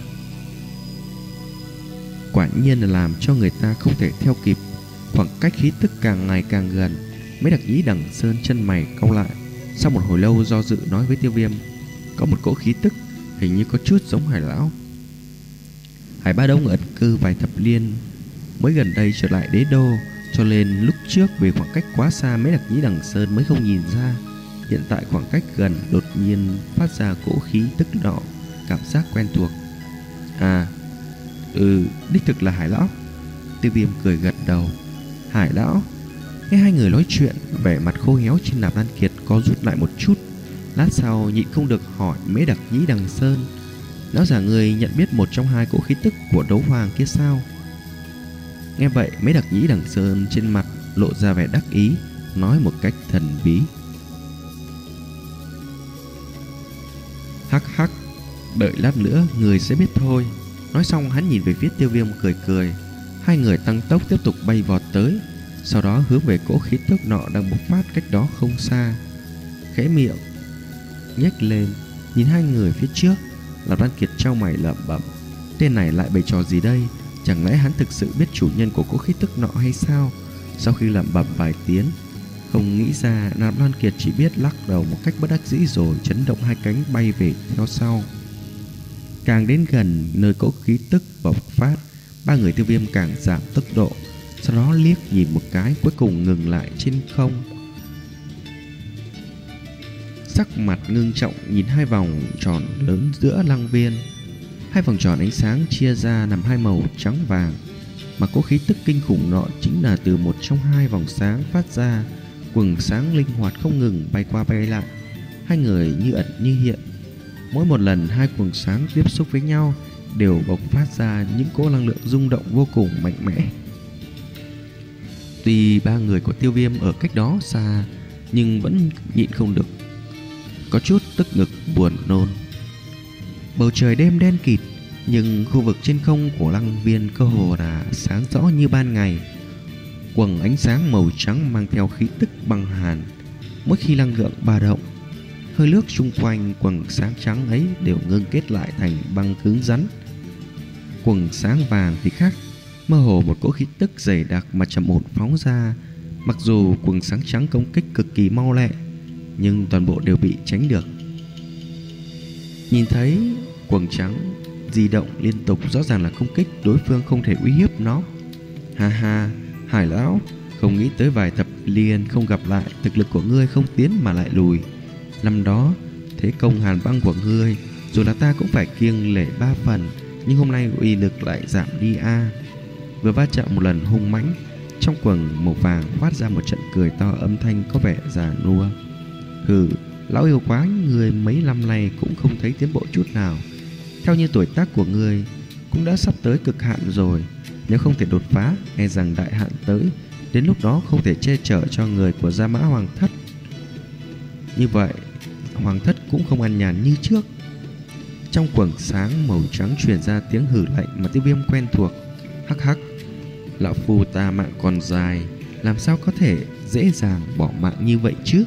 quả nhiên là làm cho người ta không thể theo kịp. Khoảng cách khí tức càng ngày càng gần. Mấy Đặc Nhĩ Đằng Sơn chân mày cau lại, sau một hồi lâu do dự nói với Tiêu Viêm: có một cỗ khí tức hình như có chút giống Hải lão. Hải Ba Đông ẩn cư vài thập niên, mới gần đây trở lại đế đô, cho nên lúc trước vì khoảng cách quá xa mấy Đặc Nhĩ Đằng Sơn mới không nhìn ra. Hiện tại khoảng cách gần, đột nhiên phát ra cỗ khí tức nọ, cảm giác quen thuộc. À, ừ, đích thực là Hải lão. Tiêu Viêm cười gật đầu. Hải lão. Nghe hai người nói chuyện, vẻ mặt khô héo trên Nạp Lan Kiệt co rút lại một chút. Lát sau nhịn không được hỏi Mễ Đặc Nhĩ Đằng Sơn: lão già người nhận biết một trong hai cỗ khí tức của đấu hoàng kia sao? Nghe vậy, Mễ Đặc Nhĩ Đằng Sơn trên mặt lộ ra vẻ đắc ý, nói một cách thần bí: hắc hắc, đợi lát nữa người sẽ biết thôi. Nói xong hắn nhìn về phía Tiêu Viêm cười cười. Hai người tăng tốc tiếp tục bay vọt tới, sau đó hướng về cỗ khí tức nọ đang bộc phát cách đó không xa. Khẽ miệng nhếch lên nhìn hai người phía trước, Nạp Lan Kiệt trao mày lẩm bẩm: tên này lại bày trò gì đây? Chẳng lẽ hắn thực sự biết chủ nhân của cỗ khí tức nọ hay sao? Sau khi lẩm bẩm vài tiếng, không nghĩ ra, Nạp Lan Kiệt chỉ biết lắc đầu một cách bất đắc dĩ rồi chấn động hai cánh bay về theo sau. Càng đến gần nơi cỗ khí tức bộc phát, ba người Tiêu Viêm càng giảm tốc độ, sau đó liếc nhìn một cái, cuối cùng ngừng lại trên không. Sắc mặt ngưng trọng nhìn hai vòng tròn lớn giữa lăng viên. Hai vòng tròn ánh sáng chia ra làm hai màu trắng vàng, mà cỗ khí tức kinh khủng nọ chính là từ một trong hai vòng sáng phát ra. Quầng sáng linh hoạt không ngừng bay qua bay lại, hai người như ẩn như hiện. Mỗi một lần hai quầng sáng tiếp xúc với nhau đều bộc phát ra những cỗ năng lượng rung động vô cùng mạnh mẽ. Tuy ba người của Tiêu Viêm ở cách đó xa, nhưng vẫn nhịn không được có chút tức ngực buồn nôn. Bầu trời đêm đen kịt, nhưng khu vực trên không của lăng viên cơ hồ là sáng rõ như ban ngày. Quầng ánh sáng màu trắng mang theo khí tức băng hàn. Mỗi khi năng lượng ba động, hơi nước xung quanh quầng sáng trắng ấy đều ngưng kết lại thành băng cứng rắn. Quầng sáng vàng thì khác, mơ hồ một cỗ khí tức dày đặc mà trầm ổn phóng ra. Mặc dù quầng sáng trắng công kích cực kỳ mau lẹ, nhưng toàn bộ đều bị tránh được. Nhìn thấy quầng trắng di động liên tục, rõ ràng là công kích đối phương không thể uy hiếp nó. Ha ha, Hải lão, không nghĩ tới vài thập liên không gặp lại, thực lực của ngươi không tiến mà lại lùi. Năm đó thế công hàn băng của ngươi, dù là ta cũng phải kiêng lệ ba phần, nhưng hôm nay uy lực lại giảm đi a. À. Vừa va chạm một lần hung mãnh, trong quầng màu vàng phát ra một trận cười to, âm thanh có vẻ già nua. Hừ, lão yêu quái, người mấy năm nay cũng không thấy tiến bộ chút nào. Theo như tuổi tác của ngươi cũng đã sắp tới cực hạn rồi, nếu không thể đột phá, e rằng đại hạn tới, đến lúc đó không thể che chở cho người của Gia Mã Hoàng Thất. Như vậy, Hoàng Thất cũng không an nhàn như trước. Trong quầng sáng màu trắng truyền ra tiếng hử lạnh mà Tiêu Viêm quen thuộc. Hắc hắc, lão phu ta mạng còn dài, làm sao có thể dễ dàng bỏ mạng như vậy chứ?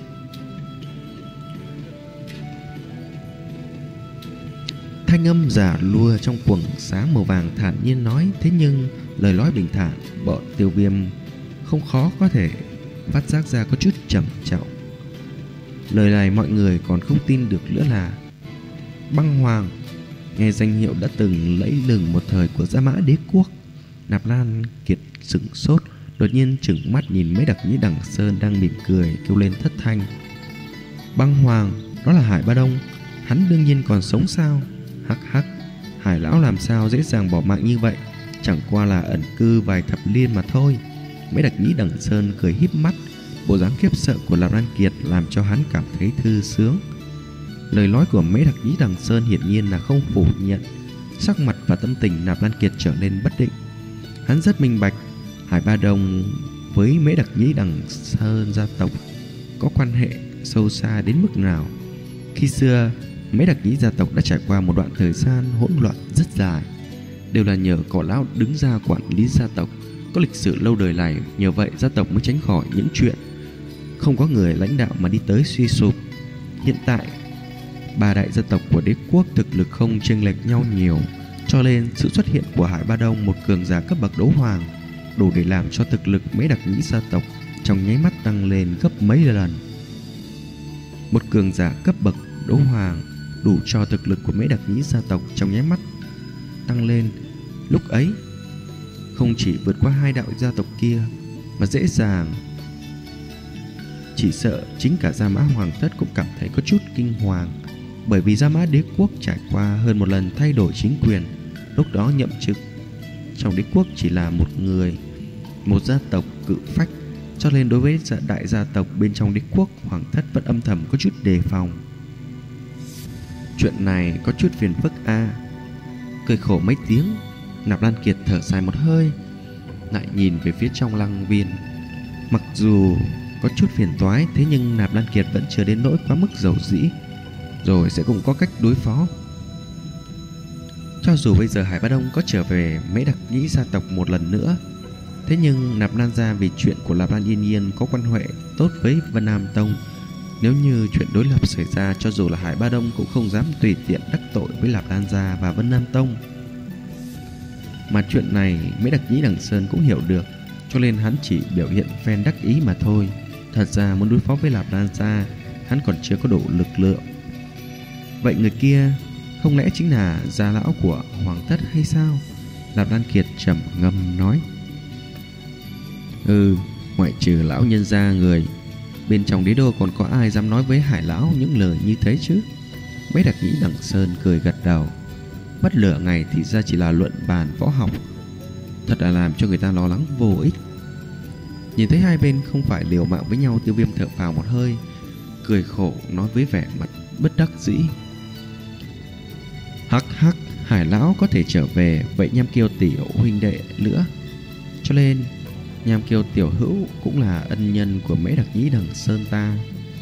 Thanh âm giả lua trong quầng sáng màu vàng thản nhiên nói. Thế nhưng lời nói bình thản, bọn Tiêu Viêm không khó có thể phát giác ra có chút trầm trọng. Lời này mọi người còn không tin được nữa là Băng Hoàng, nghe danh hiệu đã từng lẫy lừng một thời của Gia Mã Đế Quốc. Nạp Lan Kiệt sửng sốt, đột nhiên trừng mắt nhìn mấy đặc nhĩ Đằng Sơn đang mỉm cười, kêu lên thất thanh. Băng Hoàng, đó là Hải Ba Đông, hắn đương nhiên còn sống sao? Hắc hắc, Hải lão làm sao dễ dàng bỏ mạng như vậy, chẳng qua là ẩn cư vài thập liên mà thôi. Mấy đặc nhĩ Đằng Sơn cười híp mắt, bộ dáng khiếp sợ của Nạp Lan Kiệt làm cho hắn cảm thấy thư sướng. Lời nói của mấy đặc nhĩ Đằng Sơn hiển nhiên là không phủ nhận. Sắc mặt và tâm tình Nạp Lan Kiệt trở nên bất định. Hắn rất minh bạch Hải Ba Đông với mấy đặc nhĩ Đằng Sơn gia tộc có quan hệ sâu xa đến mức nào. Khi xưa, mấy đặc nhĩ gia tộc đã trải qua một đoạn thời gian hỗn loạn rất dài, đều là nhờ cỏ lão đứng ra quản lý gia tộc, có lịch sử lâu đời này. Nhờ vậy gia tộc mới tránh khỏi những chuyện không có người lãnh đạo mà đi tới suy sụp. Hiện tại ba đại gia tộc của đế quốc thực lực không chênh lệch nhau nhiều, cho nên sự xuất hiện của Hải Ba Đông, một cường giả cấp bậc đấu hoàng, đủ để làm cho thực lực mấy đặc nhĩ gia tộc trong nháy mắt tăng lên gấp mấy lần. Một cường giả cấp bậc đấu hoàng đủ cho thực lực của mấy đặc nhĩ gia tộc trong nháy mắt tăng lên. Lúc ấy không chỉ vượt qua hai đạo gia tộc kia, mà dễ dàng, chỉ sợ chính cả Gia Mã Hoàng Thất cũng cảm thấy có chút kinh hoàng. Bởi vì Gia Mã Đế Quốc trải qua hơn một lần thay đổi chính quyền, lúc đó nhậm chức trong đế quốc chỉ là một người, một gia tộc cự phách, cho nên đối với đại gia tộc bên trong đế quốc, Hoàng Thất vẫn âm thầm có chút đề phòng. Chuyện này có chút phiền phức a. À. Cười khổ mấy tiếng, Nạp Lan Kiệt thở dài một hơi, lại nhìn về phía trong lăng viên. Mặc dù có chút phiền toái, thế nhưng Nạp Lan Kiệt vẫn chưa đến nỗi quá mức dầu dĩ, rồi sẽ cũng có cách đối phó. Cho dù bây giờ Hải Ba Đông có trở về mấy đặc nhĩ gia tộc một lần nữa, thế nhưng Nạp Lan gia vì chuyện của Nạp Lan Yên Yên có quan hệ tốt với Vân Nam Tông. Nếu như chuyện đối lập xảy ra, cho dù là Hải Ba Đông cũng không dám tùy tiện đắc tội với Nạp Lan gia và Vân Nam Tông. Mà chuyện này mấy đặc nhĩ Đằng Sơn cũng hiểu được, cho nên hắn chỉ biểu hiện phen đắc ý mà thôi. Thật ra muốn đối phó với Nạp Lan gia, hắn còn chưa có đủ lực lượng. Vậy người kia Không lẽ chính là gia lão của hoàng thất hay sao? Lạp Lan Kiệt trầm ngâm nói. Ừ, ngoại trừ lão nhân gia người, bên trong đế đô còn có ai dám nói với Hải lão những lời như thế chứ? Mấy đặc nhĩ Đằng Sơn cười gật đầu. Mất lửa ngày thì ra chỉ là luận bàn võ học, thật là làm cho người ta lo lắng vô ích. Nhìn thấy hai bên không phải liều mạng với nhau, Tiêu Viêm thở phào một hơi, cười khổ nói với vẻ mặt bất đắc dĩ. Hắc hắc, Hải lão có thể trở về, vậy Nham Kiêu tiểu huynh đệ nữa. Cho nên Nham Kiêu tiểu hữu cũng là ân nhân của Mễ Đặc Nhĩ Đằng Sơn ta.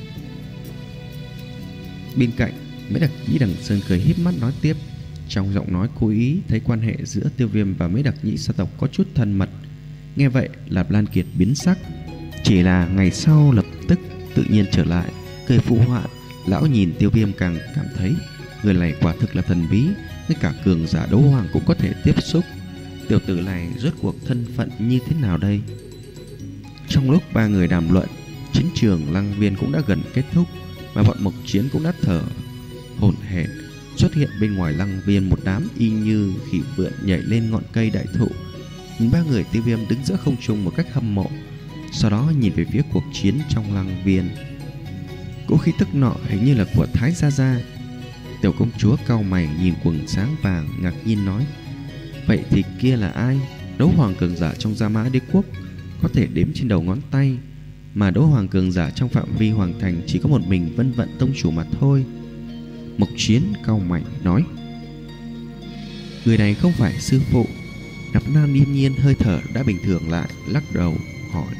Bên cạnh, Mễ Đặc Nhĩ Đằng Sơn cười híp mắt nói tiếp, trong giọng nói cố ý thấy quan hệ giữa Tiêu Viêm và Mễ Đặc Nhĩ gia tộc có chút thân mật. Nghe vậy, Lạp Lan Kiệt biến sắc, chỉ là ngày sau lập tức tự nhiên trở lại, cười phụ họa. Lão nhìn Tiêu Viêm càng cảm thấy người này quả thực là thần bí, ngay cả cường giả đấu hoàng cũng có thể tiếp xúc. Tiểu tử này rốt cuộc thân phận như thế nào đây? Trong lúc ba người đàm luận, chiến trường Lăng Viên cũng đã gần kết thúc, mà bọn Mộc Chiến cũng đã thở hổn hển. Xuất hiện bên ngoài Lăng Viên một đám y như khỉ vượn nhảy lên ngọn cây đại thụ. Nhìn ba người Tiêu Viêm đứng giữa không trung một cách hâm mộ, sau đó nhìn về phía cuộc chiến trong Lăng Viên. Cỗ khí tức nọ hình như là của Thái Gia Gia. Tiểu công chúa cau mày nhìn quần sáng vàng, ngạc nhiên nói, vậy thì kia là ai? Đấu hoàng cường giả trong Gia Mã Đế quốc có thể đếm trên đầu ngón tay, mà đấu hoàng cường giả trong phạm vi hoàng thành chỉ có một mình Vân Vận tông chủ mà thôi. Mộc Chiến cau mày nói, người này không phải sư phụ. Nạp Lan Yên Nhiên hơi thở đã bình thường lại, lắc đầu hỏi,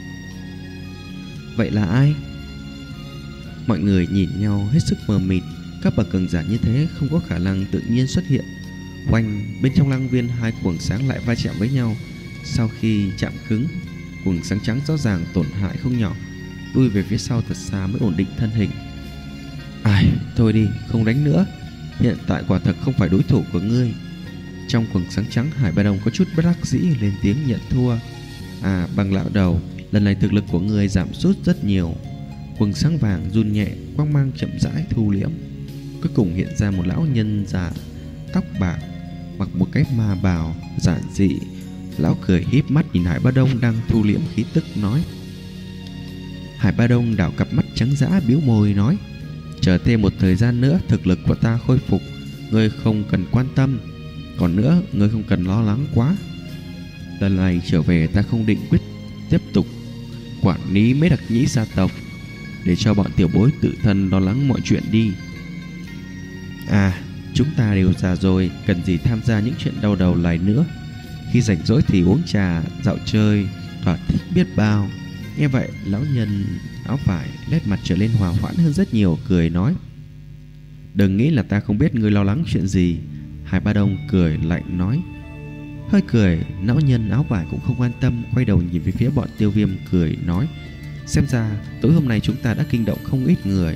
vậy là ai? Mọi người nhìn nhau hết sức mờ mịt. Các bậc cường giả như thế không có khả năng tự nhiên xuất hiện. Oanh, bên trong Lăng Viên hai quầng sáng lại va chạm với nhau. Sau khi chạm cứng, quầng sáng trắng rõ ràng tổn hại không nhỏ, lui về phía sau thật xa mới ổn định thân hình. Ai, thôi đi, không đánh nữa, hiện tại quả thật không phải đối thủ của ngươi. Trong quầng sáng trắng, Hải Ba Đông có chút bất đắc dĩ lên tiếng nhận thua. À, Bằng lão đầu, lần này thực lực của ngươi giảm sút rất nhiều. Quầng sáng vàng run nhẹ, quang mang chậm rãi thu liễm. Cuối cùng hiện ra một lão nhân già, tóc bạc, mặc một cái ma bào giản dị. Lão cười híp mắt nhìn Hải Ba Đông đang thu liễm khí tức nói. Hải Ba Đông đảo cặp mắt trắng dã, biếu môi nói, chờ thêm một thời gian nữa thực lực của ta khôi phục, ngươi không cần quan tâm. Còn nữa, ngươi không cần lo lắng quá. Lần này trở về ta không định quyết tiếp tục quản lý Mễ Đặc Nhĩ gia tộc, để cho bọn tiểu bối tự thân lo lắng mọi chuyện đi. À, chúng ta đều già rồi, cần gì tham gia những chuyện đau đầu này nữa. Khi rảnh rỗi thì uống trà, dạo chơi, thỏa thích biết bao. Nghe vậy, lão nhân áo vải nét mặt trở lên hòa hoãn hơn rất nhiều, cười nói, đừng nghĩ là ta không biết ngươi lo lắng chuyện gì. Hải Ba Đông cười lạnh nói. Hơi cười, lão nhân áo vải cũng không quan tâm, quay đầu nhìn về phía bọn Tiêu Viêm cười nói, xem ra tối hôm nay chúng ta đã kinh động không ít người.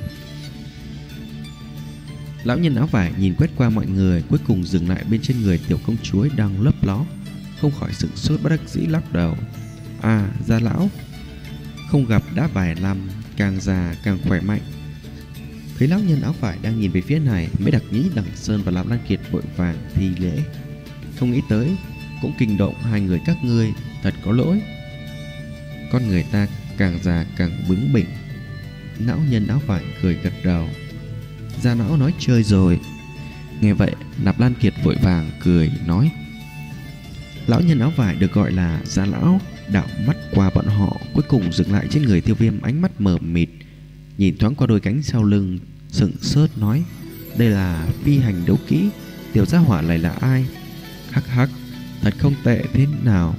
Lão nhân áo vải nhìn quét qua mọi người, cuối cùng dừng lại bên trên người tiểu công chúa đang lấp ló, không khỏi sửng sốt bất đắc dĩ lắc đầu. À, Gia lão, không gặp đã vài năm, càng già càng khỏe mạnh. Thấy lão nhân áo vải đang nhìn về phía này, Mễ Đặc Nhĩ Đằng Sơn và Lạp Lan Kiệt vội vàng thi lễ. Không nghĩ tới cũng kinh động hai người các ngươi, thật có lỗi. Con người ta càng già càng bướng bỉnh. Lão nhân áo vải cười gật đầu. Gia lão nói chơi rồi. Nghe vậy, Lạp Lan Kiệt vội vàng cười nói. Lão nhân áo vải được gọi là Gia lão đảo mắt qua bọn họ, cuối cùng dừng lại trên người Tiêu Viêm, ánh mắt mờ mịt, nhìn thoáng qua đôi cánh sau lưng, sững sốt nói, đây là phi hành đấu kỹ, tiểu gia hỏa này là ai? Hắc hắc, thật không tệ thế nào.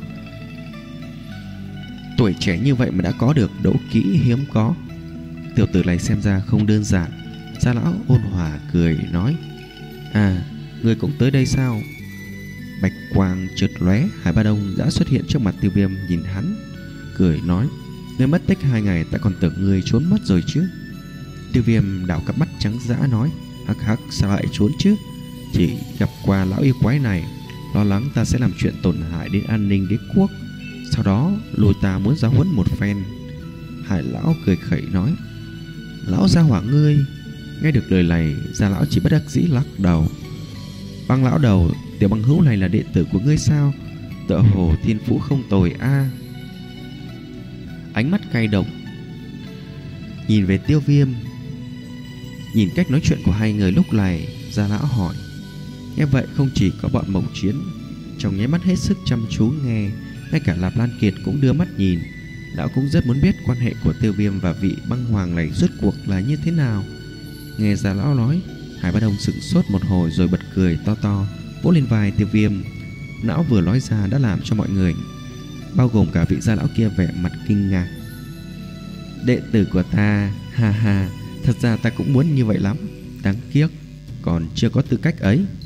Tuổi trẻ như vậy mà đã có được đấu kỹ hiếm có. Tiểu tử này xem ra không đơn giản. Gia lão ôn hòa cười nói. À, người cũng tới đây sao? Bạch quang chợt lóe, Hải Ba Đông đã xuất hiện trước mặt Tiêu Viêm, nhìn hắn cười nói, ngươi mất tích hai ngày, ta còn tưởng ngươi trốn mất rồi chứ. Tiêu Viêm đảo cặp mắt trắng dã nói, hắc hắc, sao lại trốn chứ? Chỉ gặp qua lão yêu quái này, lo lắng ta sẽ làm chuyện tổn hại đến an ninh đế quốc, sau đó lùi ta muốn giáo huấn một phen. Hải lão cười khẩy nói, lão gia hỏa ngươi, Nghe được lời này, Gia lão chỉ bất đắc dĩ lắc đầu. Băng lão đầu, tiểu băng hữu này là đệ tử của ngươi sao? Tựa hồ thiên phú không tồi a. Ánh mắt cay độc nhìn về Tiêu Viêm. Nhìn cách nói chuyện của hai người lúc này, Gia lão hỏi. Nghe vậy không chỉ có bọn Mộng Chiến trong nháy mắt hết sức chăm chú nghe, ngay cả Lạp Lan Kiệt cũng đưa mắt nhìn. Lão cũng rất muốn biết quan hệ của Tiêu Viêm và vị băng hoàng này rốt cuộc là như thế nào. Nghe Gia lão nói, Hải Bá Đông sững sốt một hồi rồi bật cười to to, vỗ lên vai Tiêu Viêm. Lão vừa nói ra đã làm cho mọi người, bao gồm cả vị Gia lão kia, vẻ mặt kinh ngạc. Đệ tử của ta, ha ha, thật ra ta cũng muốn như vậy lắm, đáng tiếc còn chưa có tư cách ấy.